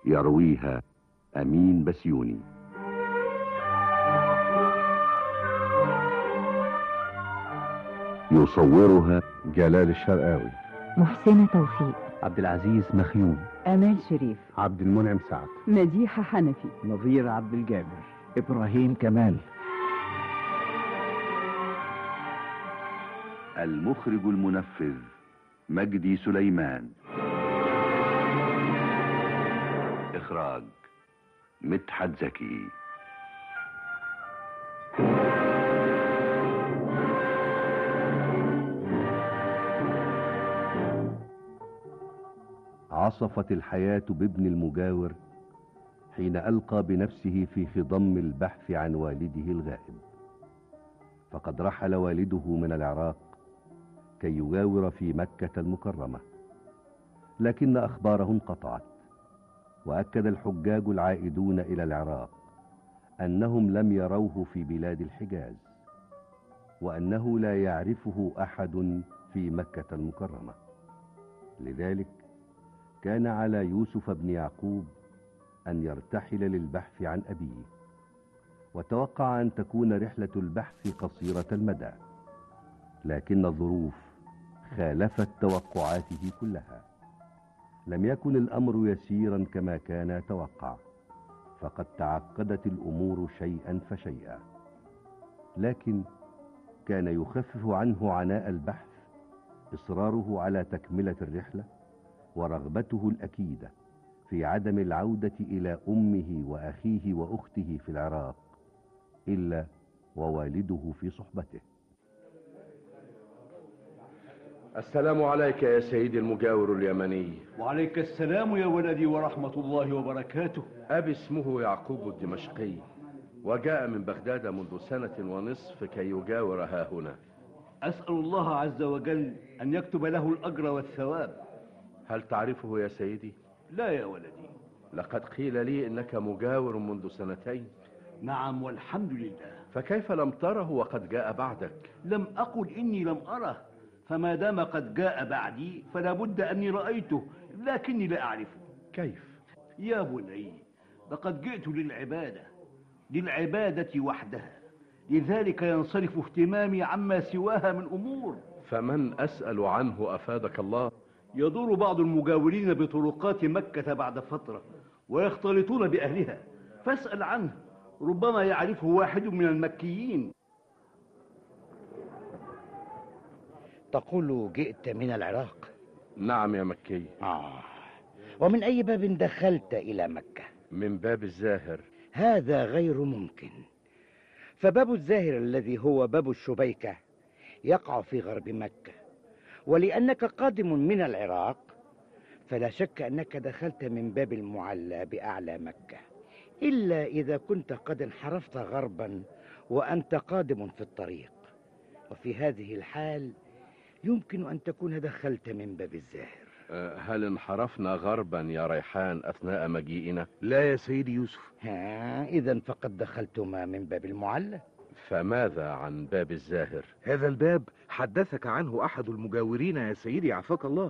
يرويها أمين بسيوني. يصورها جلال الشرقاوي، محسنة توفيق، عبد العزيز مخيون، آمال شريف، عبد المنعم سعد، مديحة حنفي، نظير عبد الجابر، إبراهيم كمال. المخرج المنفذ مجدي سليمان. إخراج مدحت زكي. عصفت الحياة بابن المجاور حين ألقى بنفسه في خضم البحث عن والده الغائب، فقد رحل والده من العراق كي يجاور في مكة المكرمة، لكن أخباره انقطعت، وأكد الحجاج العائدون إلى العراق أنهم لم يروه في بلاد الحجاز، وأنه لا يعرفه أحد في مكة المكرمة. لذلك كان على يوسف بن يعقوب أن يرتحل للبحث عن أبيه، وتوقع أن تكون رحلة البحث قصيرة المدى، لكن الظروف خالفت توقعاته كلها. لم يكن الأمر يسيرا كما كان يتوقع، فقد تعقدت الأمور شيئا فشيئا، لكن كان يخفف عنه عناء البحث إصراره على تكملة الرحلة، ورغبته الأكيدة في عدم العودة إلى أمه وأخيه وأخته في العراق إلا ووالده في صحبته. السلام عليك يا سيدي المجاور اليمني. وعليك السلام يا ولدي ورحمة الله وبركاته. أبي اسمه يعقوب الدمشقي، وجاء من بغداد منذ 1.5 كي يجاور ها هنا. أسأل الله عز وجل أن يكتب له الأجر والثواب. هل تعرفه يا سيدي؟ لا يا ولدي. لقد قيل لي إنك مجاور منذ 2. نعم والحمد لله. فكيف لم تره وقد جاء بعدك؟ لم أقل إني لم أره، فما دام قد جاء بعدي فلا بد أني رأيته، لكني لا أعرفه. كيف؟ يا بني، لقد جئت للعبادة وحدها، لذلك ينصرف اهتمامي عما سواها من أمور. فمن أسأل عنه أفادك الله؟ يدور بعض المجاورين بطرقات مكة بعد فترة ويختلطون بأهلها، فاسأل عنه، ربما يعرفه واحد من المكيين. تقول جئت من العراق؟ نعم يا مكي. ومن أي باب دخلت إلى مكة؟ من باب الزاهر. هذا غير ممكن، فباب الزاهر الذي هو باب الشبيكة يقع في غرب مكة، ولأنك قادم من العراق فلا شك أنك دخلت من باب المعلى بأعلى مكة، إلا إذا كنت قد انحرفت غربا وأنت قادم في الطريق، وفي هذه الحال يمكن أن تكون دخلت من باب الزاهر. هل انحرفنا غربا يا ريحان أثناء مجيئنا؟ لا يا سيدي يوسف. إذن فقد دخلتما من باب المعلى. فماذا عن باب الزاهر؟ هذا الباب حدثك عنه أحد المجاورين يا سيدي عافاك الله.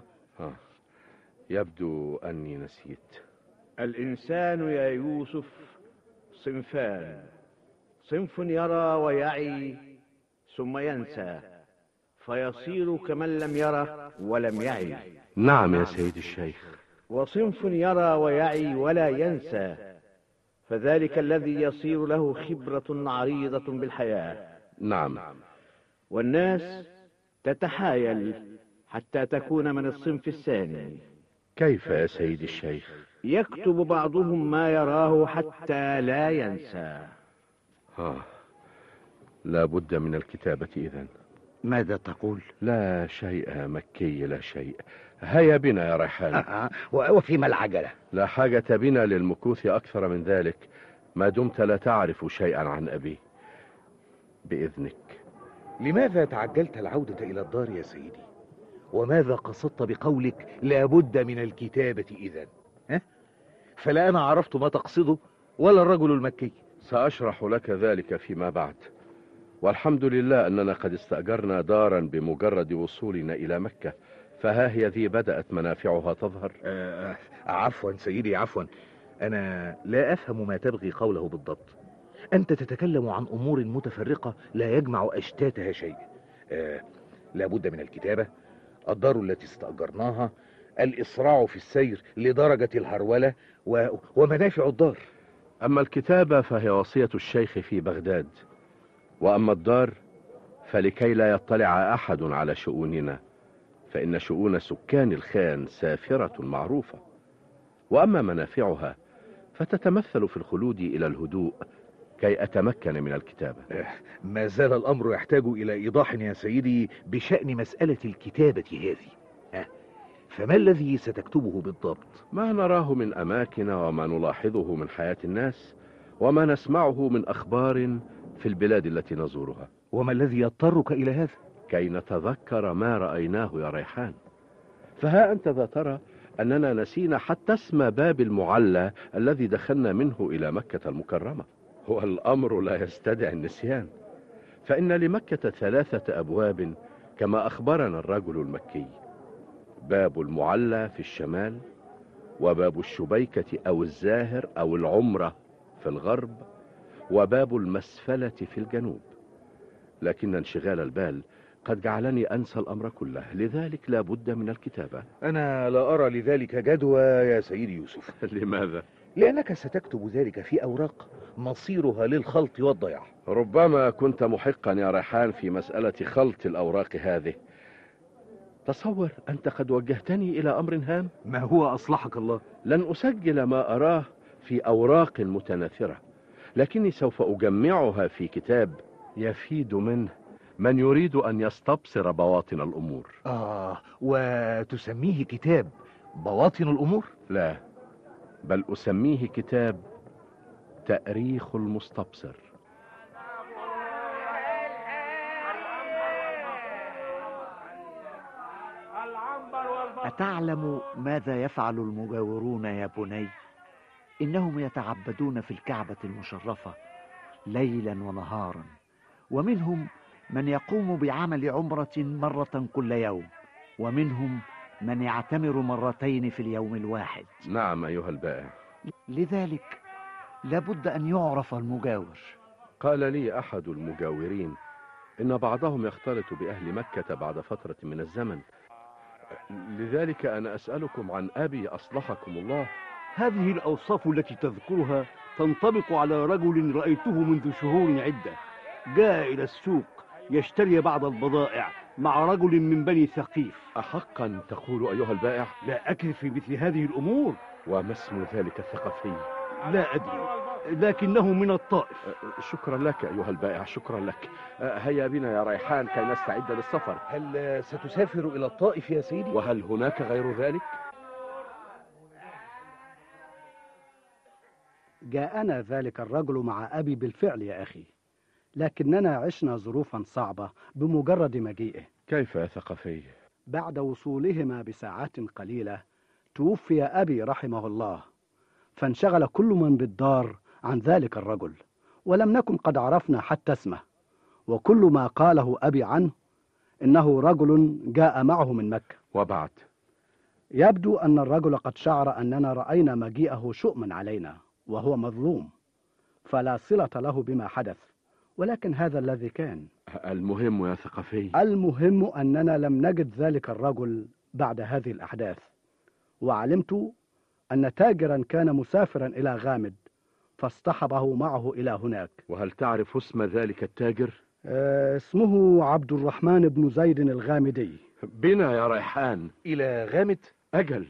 يبدو أني نسيت. الإنسان يا يوسف صنفان، صنف يرى ويعي ثم ينسى فيصير كمن لم يرى ولم يعي. نعم يا سيد الشيخ. وصنف يرى ويعي ولا ينسى، فذلك الذي يصير له خبرة عريضة بالحياة. نعم. والناس تتحايل حتى تكون من الصنف الثاني. كيف يا سيد الشيخ؟ يكتب بعضهم ما يراه حتى لا ينسى. لا بد من الكتابة إذن. ماذا تقول؟ لا شيء مكي، لا شيء. هيا بنا يا ريحان. وفيما العجلة؟ لا حاجة بنا للمكوث أكثر من ذلك ما دمت لا تعرف شيئا عن أبي. بإذنك. لماذا تعجلت العودة إلى الدار يا سيدي؟ وماذا قصدت بقولك لا بد من الكتابة إذن؟ فلا أنا عرفت ما تقصده ولا الرجل المكي. سأشرح لك ذلك فيما بعد، والحمد لله أننا قد استأجرنا دارا بمجرد وصولنا إلى مكة، فها هي ذي بدأت منافعها تظهر. عفوا سيدي عفوا، أنا لا أفهم ما تبغي قوله بالضبط. أنت تتكلم عن أمور متفرقة لا يجمع أشتاتها شيء. لا بد من الكتابة، الدار التي استأجرناها، الإسراع في السير لدرجة الهرولة، ومنافع الدار. أما الكتابة فهي وصية الشيخ في بغداد، وأما الدار فلكي لا يطلع أحد على شؤوننا، فإن شؤون سكان الخان سافرة معروفة. وأما منافعها فتتمثل في الخلود إلى الهدوء كي أتمكن من الكتابة. ما زال الأمر يحتاج إلى إيضاح يا سيدي بشأن مسألة الكتابة هذه. فما الذي ستكتبه بالضبط؟ ما نراه من أماكن، وما نلاحظه من حياة الناس، وما نسمعه من أخبار في البلاد التي نزورها. وما الذي يضطرك إلى هذا؟ كي نتذكر ما رأيناه يا ريحان. فها أنت ذا ترى أننا نسينا حتى اسم باب المعلى الذي دخلنا منه إلى مكة المكرمة. هو الأمر لا يستدعي النسيان، فإن لمكة 3 أبواب كما أخبرنا الرجل المكي: باب المعلى في الشمال، وباب الشبيكة أو الزاهر أو العمرة في الغرب، وباب المسفلة في الجنوب. لكن انشغال البال قد جعلني أنسى الأمر كله، لذلك لا بد من الكتابة. أنا لا أرى لذلك جدوى يا سيدي يوسف. لماذا؟ لأنك ستكتب ذلك في أوراق مصيرها للخلط والضياع. ربما كنت محقا يا ريحان في مسألة خلط الأوراق هذه. تصور أنت قد وجهتني إلى أمر هام. ما هو أصلحك الله؟ لن أسجل ما أراه في أوراق متناثرة، لكني سوف أجمعها في كتاب يفيد منه من يريد أن يستبصر بواطن الأمور. وتسميه كتاب بواطن الأمور؟ لا، بل أسميه كتاب تأريخ المستبصر. أتعلم ماذا يفعل المجاورون يا بني؟ إنهم يتعبدون في الكعبة المشرفة ليلا ونهارا، ومنهم من يقوم بعمل عمرة مرة كل يوم، ومنهم من يعتمر مرتين في اليوم الواحد. نعم أيها البائع. لذلك لابد أن يعرف المجاور. قال لي أحد المجاورين إن بعضهم يختلط بأهل مكة بعد فترة من الزمن، لذلك أنا أسألكم عن أبي أصلحكم الله. هذه الأوصاف التي تذكرها تنطبق على رجل رأيته منذ شهور عدة، جاء إلى السوق يشتري بعض البضائع مع رجل من بني ثقيف. أحقا تقول أيها البائع؟ لا أكذب في مثل هذه الأمور. وما اسم ذلك الثقفي؟ لا أدري، لكنه من الطائف. شكرا لك أيها البائع، شكرا لك. هيا بنا يا ريحان كي نستعد للسفر. هل ستسافر إلى الطائف يا سيدي؟ وهل هناك غير ذلك؟ جاءنا ذلك الرجل مع أبي بالفعل يا أخي، لكننا عشنا ظروفا صعبة بمجرد مجيئه. كيف يا ثقفي؟ بعد وصولهما بساعات قليلة توفي أبي رحمه الله، فانشغل كل من بالدار عن ذلك الرجل، ولم نكن قد عرفنا حتى اسمه، وكل ما قاله أبي عنه إنه رجل جاء معه من مكة. وبعد؟ يبدو أن الرجل قد شعر أننا رأينا مجيئه شؤما علينا، وهو مظلوم، فلا صلة له بما حدث، ولكن هذا الذي كان. المهم يا ثقفي، المهم أننا لم نجد ذلك الرجل بعد هذه الأحداث، وعلمت أن تاجرا كان مسافرا إلى غامد فاصطحبه معه إلى هناك. وهل تعرف اسم ذلك التاجر؟ اسمه عبد الرحمن بن زيد الغامدي. بنا يا ريحان. إلى غامد؟ أجل.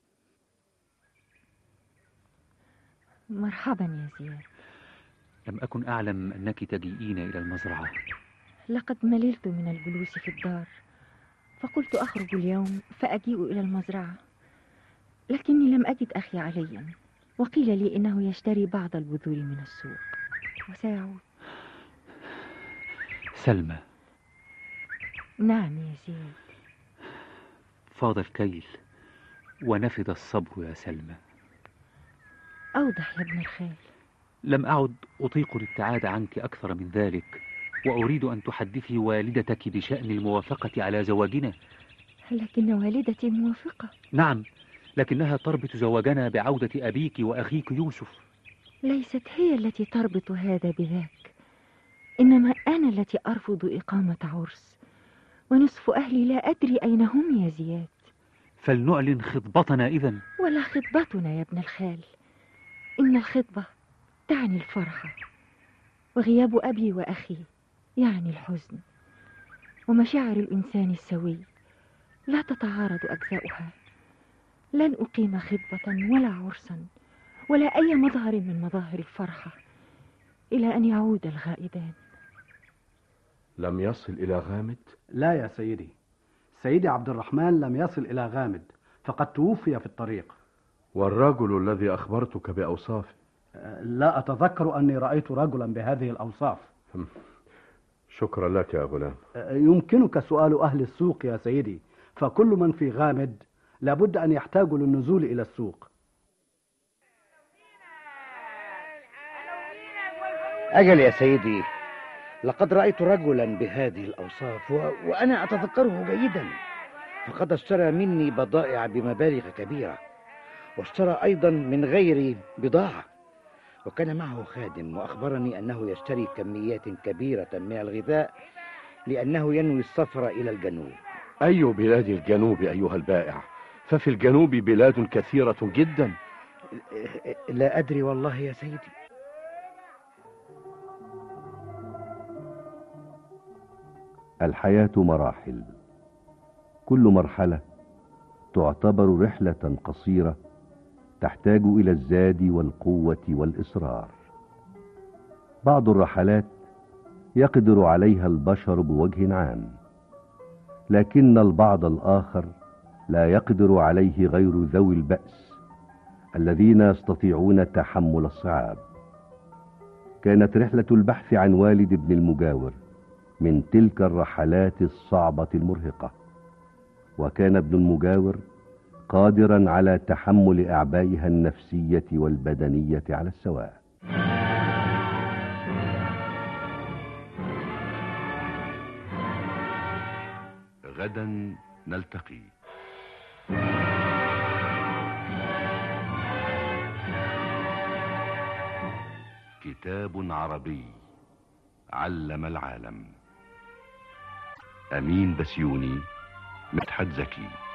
مرحبا يا زياد. لم أكن أعلم أنك تجيئين إلى المزرعة. لقد مللت من الجلوس في الدار، فقلت أخرج اليوم فأجيء إلى المزرعة، لكني لم أجد أخي عليا، وقيل لي إنه يشتري بعض البذور من السوق وسيعود. سلمى. نعم يا زياد. فاض الكيل ونفد الصبر يا سلمى. أوضح يا ابن الخال. لم أعد أطيق الابتعاد عنك أكثر من ذلك، وأريد أن تحدثي والدتك بشأن الموافقة على زواجنا. لكن والدتي موافقة. نعم، لكنها تربط زواجنا بعودة أبيك وأخيك يوسف. ليست هي التي تربط هذا بذاك، إنما أنا التي أرفض إقامة عرس، ونصف أهلي لا أدري أين هم يا زياد. فلنعلن خطبتنا إذن. ولا خطبتنا يا ابن الخال، إن الخطبة تعني الفرحة، وغياب أبي وأخي يعني الحزن، ومشاعر الإنسان السوي لا تتعارض أجزاؤها. لن أقيم خطبة ولا عرسا ولا أي مظهر من مظاهر الفرحة إلى أن يعود الغائبان. لم يصل إلى غامد؟ لا يا سيدي، سيدي عبد الرحمن لم يصل إلى غامد، فقد توفي في الطريق. والرجل الذي أخبرتك بأوصافه؟ لا أتذكر أني رأيت رجلا بهذه الأوصاف. شكرا لك يا غلام. يمكنك سؤال أهل السوق يا سيدي، فكل من في غامد لابد أن يحتاجوا للنزول إلى السوق. أجل يا سيدي، لقد رأيت رجلا بهذه الأوصاف وأنا أتذكره جيدا، فقد اشترى مني بضائع بمبالغ كبيرة، واشترى أيضا من غيري بضاعة، وكان معه خادم وأخبرني أنه يشتري كميات كبيرة من الغذاء لأنه ينوي السفر إلى الجنوب. أي بلاد الجنوب أيها البائع؟ ففي الجنوب بلاد كثيرة جدا. لا أدري والله يا سيدي. الحياة مراحل، كل مرحلة تعتبر رحلة قصيرة تحتاج إلى الزاد والقوة والإصرار. بعض الرحلات يقدر عليها البشر بوجه عام، لكن البعض الآخر لا يقدر عليه غير ذوي البأس الذين يستطيعون تحمل الصعاب. كانت رحلة البحث عن والد ابن المجاور من تلك الرحلات الصعبة المرهقة، وكان ابن المجاور قادرا على تحمل أعبائها النفسية والبدنية على السواء. غدا نلتقي. كتاب عربي علم العالم. أمين بسيوني، مدحت زكي.